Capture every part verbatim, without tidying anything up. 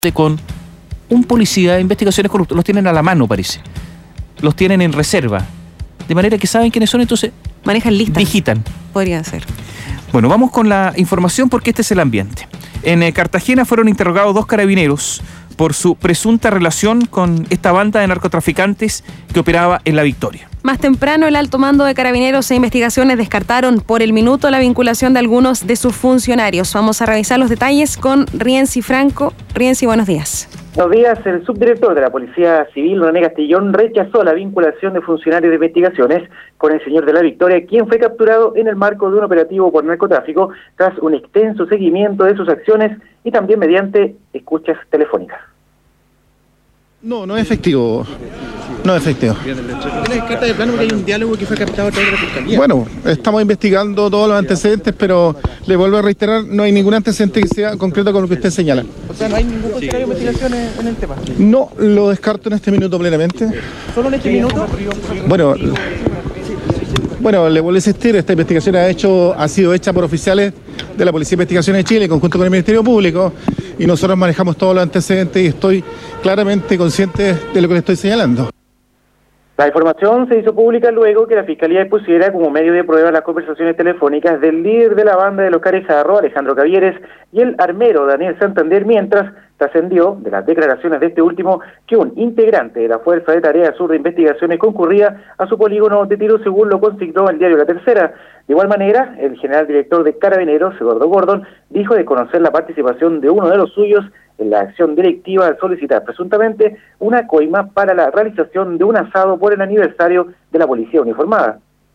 con un policía de investigaciones corruptas. Los tienen a la mano, parece. Los tienen en reserva. De manera que saben quiénes son, entonces manejan listas. Digitan. Podría ser. Bueno, vamos con la información porque este es el ambiente. En eh, Cartagena fueron interrogados dos carabineros por su presunta relación con esta banda de narcotraficantes que operaba en La Victoria. Más temprano, el alto mando de Carabineros e Investigaciones descartaron por el minuto la vinculación de algunos de sus funcionarios. Vamos a revisar los detalles con Rienzi Franco. Rienzi, buenos días. Buenos días. El subdirector de la Policía Civil, René Castellón, rechazó la vinculación de funcionarios de investigaciones con el señor de La Victoria, quien fue capturado en el marco de un operativo por narcotráfico tras un extenso seguimiento de sus acciones y también mediante escuchas telefónicas. No, no es efectivo. No es efectivo. ¿Tiene descarta de plano que hay un diálogo que fue captado a través de la Fiscalía? Bueno, estamos investigando todos los antecedentes, pero le vuelvo a reiterar, no hay ningún antecedente que sea concreto con lo que usted señala. O sea, no hay ningún funcionario de investigación en, en el tema. No lo descarto en este minuto plenamente. ¿Solo en este minuto? Bueno, bueno, le vuelvo a insistir, esta investigación ha, hecho, ha sido hecha por oficiales de la Policía de Investigaciones de Chile en conjunto con el Ministerio Público y nosotros manejamos todos los antecedentes y estoy claramente consciente de lo que le estoy señalando. La información se hizo pública luego que la Fiscalía expusiera como medio de prueba las conversaciones telefónicas del líder de la banda de los Carejarro, Alejandro Cavieres, y el armero Daniel Santander, mientras trascendió de las declaraciones de este último que un integrante de la Fuerza de Tarea Sur de Investigaciones concurría a su polígono de tiro, según lo consignó el diario La Tercera. De igual manera, el general director de Carabineros, Eduardo Gordon, dijo de conocer la participación de uno de los suyos en la acción directiva al solicitar presuntamente una coima para la realización de un asado por el aniversario de la policía uniformada.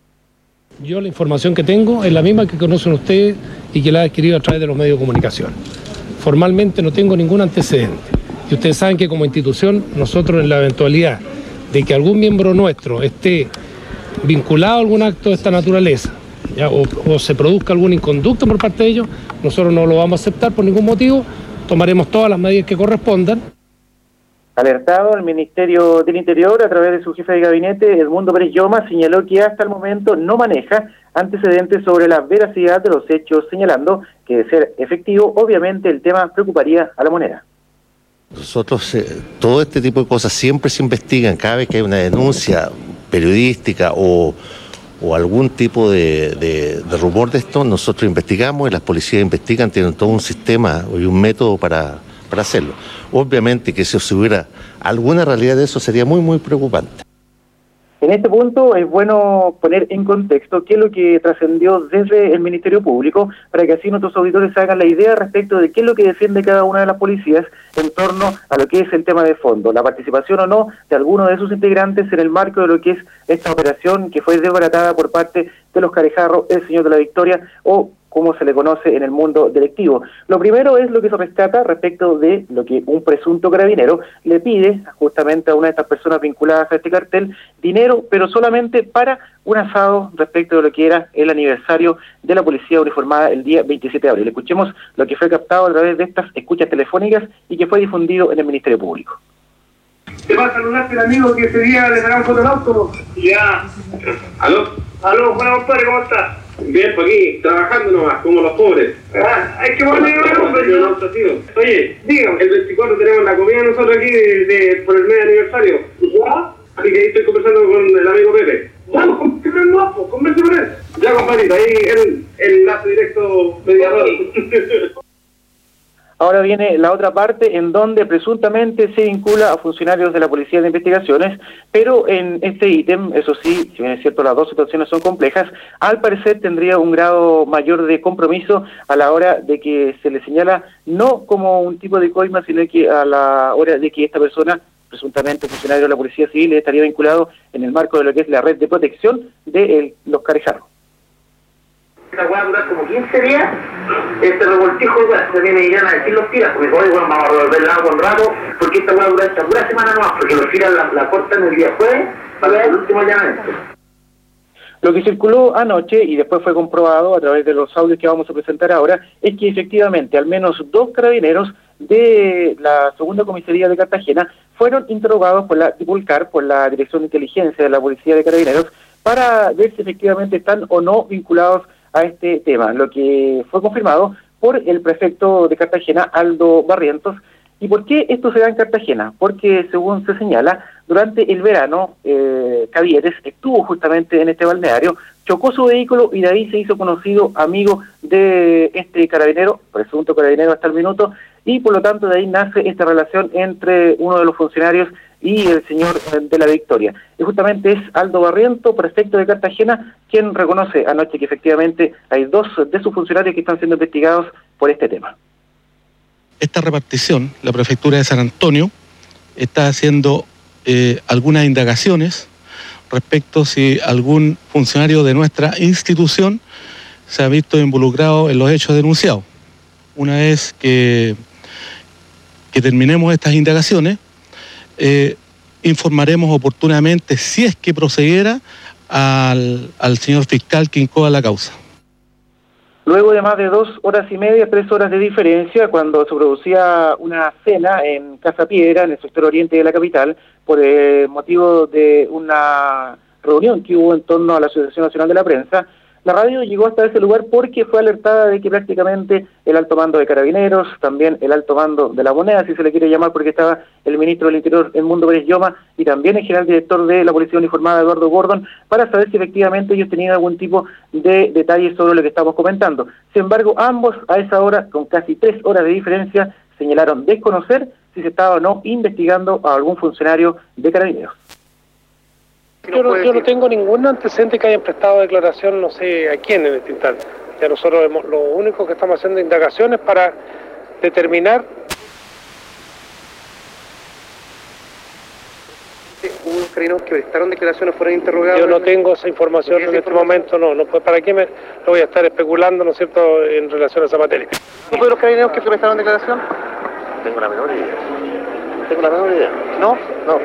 Yo la información que tengo es la misma que conocen ustedes y que la he adquirido a través de los medios de comunicación. Formalmente no tengo ningún antecedente. Y ustedes saben que como institución, nosotros en la eventualidad de que algún miembro nuestro esté vinculado a algún acto de esta naturaleza, ¿ya? O, o se produzca algún inconducto por parte de ellos, nosotros no lo vamos a aceptar por ningún motivo. Tomaremos todas las medidas que correspondan. Alertado, el Ministerio del Interior, a través de su jefe de gabinete, Edmundo Pérez Lloma, señaló que hasta el momento no maneja antecedentes sobre la veracidad de los hechos, señalando que de ser efectivo, obviamente el tema preocuparía a La Moneda. Nosotros, eh, todo este tipo de cosas siempre se investigan, cada vez que hay una denuncia periodística o, o algún tipo de, de, de rumor de esto, nosotros investigamos y las policías investigan, tienen todo un sistema y un método para, para hacerlo. Obviamente que si hubiera alguna realidad de eso sería muy, muy preocupante. En este punto es bueno poner en contexto qué es lo que trascendió desde el Ministerio Público para que así nuestros auditores se hagan la idea respecto de qué es lo que defiende cada una de las policías en torno a lo que es el tema de fondo, la participación o no de alguno de sus integrantes en el marco de lo que es esta operación que fue desbaratada por parte de los Carejarro, el señor de La Victoria o como se le conoce en el mundo delictivo. Lo primero es lo que se rescata respecto de lo que un presunto carabinero le pide justamente a una de estas personas vinculadas a este cartel, dinero, pero solamente para un asado respecto de lo que era el aniversario de la policía uniformada el día veintisiete de abril. Escuchemos lo que fue captado a través de estas escuchas telefónicas y que fue difundido en el Ministerio Público. Te va a saludarte el amigo que ese día le sacamos foto al auto. Ya. ¿Aló? Aló, buenas compadre, ¿cómo estás? Bien, por aquí, trabajando nomás, como los pobres. Ah, hay que ponerle un hombre, ¿no? Oye, dígame. El veinticuatro tenemos la comida nosotros aquí de, de, por el medio aniversario. ¿Ya? Así que ahí estoy conversando con el amigo Pepe. Ya, pues, no, pues, converse con él. Ya, compadrito, ahí el, el enlace directo mediador. Ahora viene la otra parte en donde presuntamente se vincula a funcionarios de la Policía de Investigaciones, pero en este ítem, eso sí, si bien es cierto las dos situaciones son complejas, al parecer tendría un grado mayor de compromiso a la hora de que se le señala no como un tipo de coima, sino que a la hora de que esta persona, presuntamente funcionario de la Policía Civil, estaría vinculado en el marco de lo que es la red de protección de el, los Carejarros. Esta va a durar como quince días, este revoltijo se viene y irán a decir los tiras, porque hoy bueno, vamos a revolver el agua un rato, porque esta va a durar esta dura semana nomás, porque los tiras la, la cortan el día jueves para el último allanamiento. Lo que circuló anoche y después fue comprobado a través de los audios que vamos a presentar ahora es que efectivamente al menos dos carabineros de la segunda comisaría de Cartagena fueron interrogados por la Tipulcar, por la Dirección de Inteligencia de la Policía de Carabineros, para ver si efectivamente están o no vinculados a este tema, lo que fue confirmado por el prefecto de Cartagena, Aldo Barrientos, ¿Y por qué esto se da en Cartagena? Porque, según se señala, durante el verano, eh, Cavieres estuvo justamente en este balneario, chocó su vehículo y de ahí se hizo conocido amigo de este carabinero, presunto carabinero hasta el minuto, y por lo tanto de ahí nace esta relación entre uno de los funcionarios y el señor de la Victoria. Y justamente es Aldo Barriento, prefecto de Cartagena, quien reconoce anoche que efectivamente hay dos de sus funcionarios que están siendo investigados por este tema. Esta repartición, la prefectura de San Antonio, está haciendo eh, algunas indagaciones respecto si algún funcionario de nuestra institución se ha visto involucrado en los hechos denunciados. Una vez que, que terminemos estas indagaciones, eh, informaremos oportunamente, si es que procediera, al, al señor fiscal que incoa la causa. Luego de más de dos horas y media, tres horas de diferencia, cuando se producía una cena en Casa Piedra, en el sector oriente de la capital, por el motivo de una reunión que hubo en torno a la Asociación Nacional de la Prensa, la radio llegó hasta ese lugar porque fue alertada de que prácticamente el alto mando de Carabineros, también el alto mando de la Moneda, si se le quiere llamar, porque estaba el ministro del Interior, Edmundo Pérez Lloma, y también el general director de la Policía Uniformada, Eduardo Gordon, para saber si efectivamente ellos tenían algún tipo de detalles sobre lo que estamos comentando. Sin embargo, ambos a esa hora, con casi tres horas de diferencia, señalaron desconocer si se estaba o no investigando a algún funcionario de Carabineros. Yo no, yo no tengo ningún antecedente que hayan prestado declaración, no sé a quién en este instante. Ya nosotros hemos, lo único que estamos haciendo indagaciones para determinar. Hubo carabineros que prestaron declaraciones, fueron interrogados. Yo no tengo esa información en este momento, no, no. ¿Para qué me lo voy a estar especulando, no es cierto, en relación a esa materia? ¿No fue de los carabineros que se prestaron declaración? Tengo la menor idea. Tengo la menor idea. ¿No? No.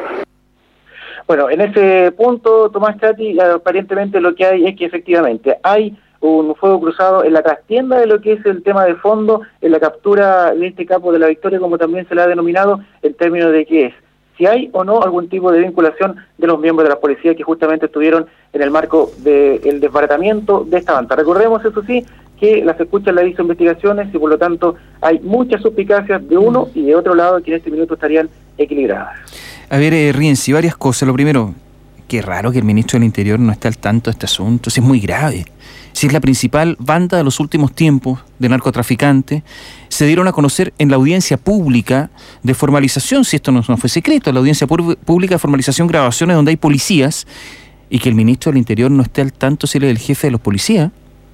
Bueno, en ese punto, Tomás Cati, aparentemente lo que hay es que efectivamente hay un fuego cruzado en la trastienda de lo que es el tema de fondo, en la captura de este capo de la Victoria, como también se le ha denominado, en términos de qué es, si hay o no algún tipo de vinculación de los miembros de la policía que justamente estuvieron en el marco del desbaratamiento de esta banda. Recordemos, eso sí, que las escuchas la hizo investigaciones y por lo tanto hay muchas suspicacias de uno y de otro lado que en este minuto estarían equilibradas. A ver, eh, Rienzi, varias cosas. Lo primero, qué raro que el ministro del Interior no esté al tanto de este asunto. Si es muy grave. Si es la principal banda de los últimos tiempos de narcotraficantes, se dieron a conocer en la audiencia pública de formalización, si esto no, no fue secreto, la audiencia pública de formalización, grabaciones donde hay policías, y que el ministro del Interior no esté al tanto si él es el jefe de los policías,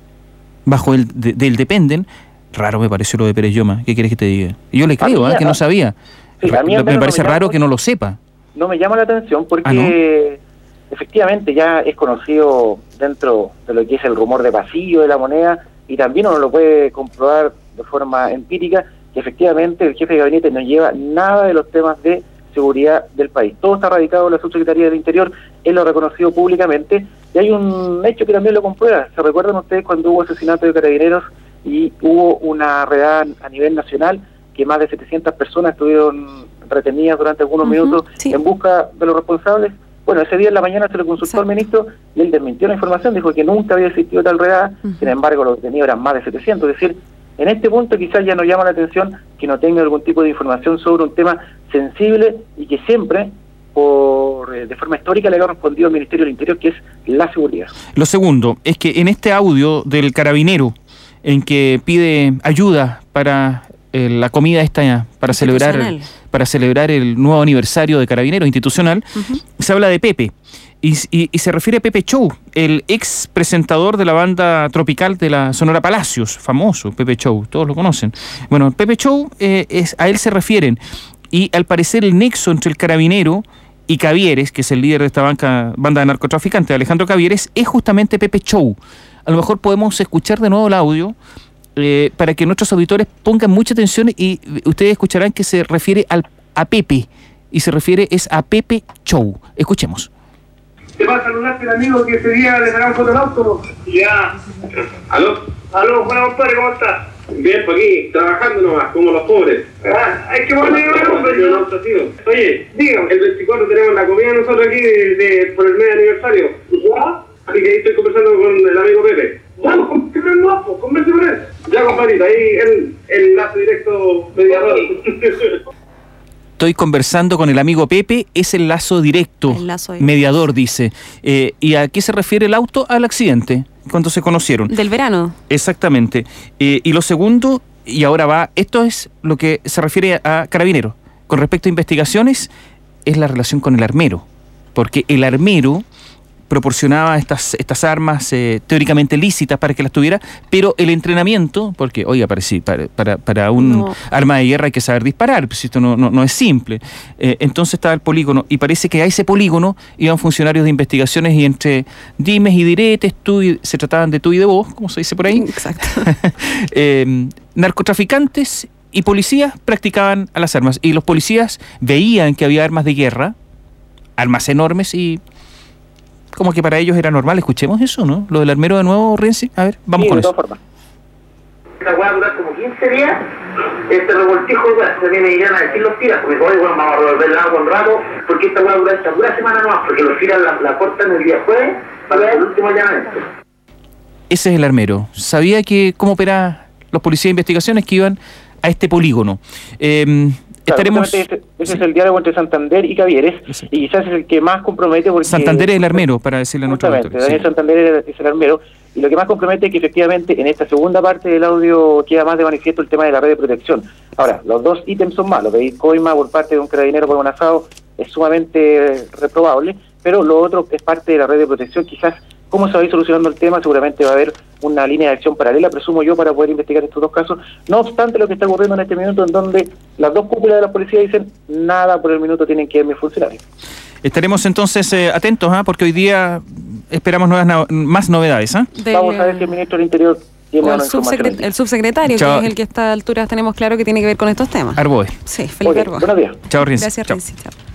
bajo el de, del dependen. Raro me pareció lo de Pérez Lloma. ¿Qué quieres que te diga? Yo le creo, ¿eh? Que no sabía. Sí, a mí me parece no me raro llama, que no lo sepa. No me llama la atención porque ¿Ah, no? efectivamente ya es conocido dentro de lo que es el rumor de pasillo de la Moneda, y también uno lo puede comprobar de forma empírica, que efectivamente el jefe de gabinete no lleva nada de los temas de seguridad del país. Todo está radicado en la Subsecretaría del Interior, él lo ha reconocido públicamente, y hay un hecho que también lo comprueba. ¿Se recuerdan ustedes cuando hubo asesinato de carabineros y hubo una redada a nivel nacional, que más de setecientas personas estuvieron retenidas durante algunos uh-huh, minutos sí. en busca de los responsables? Bueno, ese día en la mañana se le consultó Exacto. al ministro y él desmintió la información, dijo que nunca había existido tal redada, uh-huh. sin embargo los detenidos eran más de setecientos, es decir, en este punto quizás ya nos llama la atención que no tenga algún tipo de información sobre un tema sensible y que siempre, por de forma histórica, le ha respondido al Ministerio del Interior, que es la seguridad. Lo segundo es que en este audio del carabinero, en que pide ayuda para eh, la comida esta, para celebrar para celebrar el nuevo aniversario de Carabineros institucional, uh-huh. se habla de Pepe. Y, y, y se refiere a Pepe Show, el ex presentador de la banda tropical de la Sonora Palacios, famoso Pepe Show, todos lo conocen. Bueno, Pepe Show, eh, es, a él se refieren, y al parecer el nexo entre el carabinero y Cavieres, que es el líder de esta banca, banda de narcotraficantes, Alejandro Cavieres, es justamente Pepe Show. A lo mejor podemos escuchar de nuevo el audio eh, para que nuestros auditores pongan mucha atención, y ustedes escucharán que se refiere al, a Pepe, y se refiere es a Pepe Show. Escuchemos. Te va a saludarte el amigo que ese día le sacaron foto al auto. Ya. ¿Aló? Aló, buena compadre, ¿cómo estás? Bien, por aquí, trabajando nomás, como los pobres. Ah, hay que ponerle un auto, tío. Oye, dígame. El veinticuatro tenemos la comida nosotros aquí de, de, por el medio aniversario. ¿Ya? Así que ahí estoy conversando con el amigo Pepe. Vamos, converse no, pues, converse con él. Ya, compadrito, ahí el, el enlace directo mediador. Estoy conversando con el amigo Pepe, es el lazo directo, El lazo directo. mediador, dice. Eh, ¿Y a qué se refiere el auto? Al accidente, cuando se conocieron. Del verano. Exactamente. Eh, y lo segundo, y ahora va, esto es lo que se refiere a Carabineros. Con respecto a investigaciones, es la relación con el armero. Porque el armero proporcionaba estas, estas armas eh, teóricamente lícitas para que las tuviera, pero el entrenamiento, porque, oiga, para, sí, para, para, para un No. arma de guerra hay que saber disparar, pues esto no, no, no es simple. Eh, entonces estaba el polígono, y parece que a ese polígono iban funcionarios de investigaciones y entre dimes y diretes, tú y, se trataban de tú y de vos, como se dice por ahí. Exacto. eh, narcotraficantes y policías practicaban a las armas, y los policías veían que había armas de guerra, armas enormes, y como que para ellos era normal. Escuchemos eso, ¿no? Lo del armero de nuevo, Renzi. A ver, vamos Sí, con de eso. todas formas. Esta weá va a durar como quince días, este revoltijo, weá, se viene irán a decir los tiras, porque hoy weón, vamos a revolver el agua un rato, porque esta weá dura esta pura semana nomás, porque los tiras la, la cortan el día jueves para el último allanamiento. Ese es el armero. Sabía que cómo operaban los policías de investigaciones que iban a este polígono. Eh, Claro, estaremos... ese, ese es el diálogo entre Santander y Cavieres, Exacto. y quizás es el que más compromete porque... Santander es el armero, para decirle a nuestro Justamente, auditorio. Daniel Sí. Santander es el armero, y lo que más compromete es que efectivamente en esta segunda parte del audio queda más de manifiesto el tema de la red de protección. Ahora, los dos ítems son malos, pedir coima por parte de un carabinero por un asado es sumamente reprobable, pero lo otro es parte de la red de protección. Quizás cómo se va a ir solucionando el tema, seguramente va a haber una línea de acción paralela, presumo yo, para poder investigar estos dos casos. No obstante, lo que está ocurriendo en este minuto, en donde las dos cúpulas de la policía dicen nada por el minuto tienen que ver mis funcionarios. Estaremos entonces eh, atentos, ¿ah? Porque hoy día esperamos nuevas no- más novedades. ¿ah? Del- Vamos a ver si el ministro del Interior tiene o el, una información. subsecre- el subsecretario, Chao. que es el que a esta altura tenemos claro que tiene que ver con estos temas. Arboe. Sí, Felipe Ok, Arboe. buenos días. Chao, Renzi. Gracias, Chao. Renzi. Chao.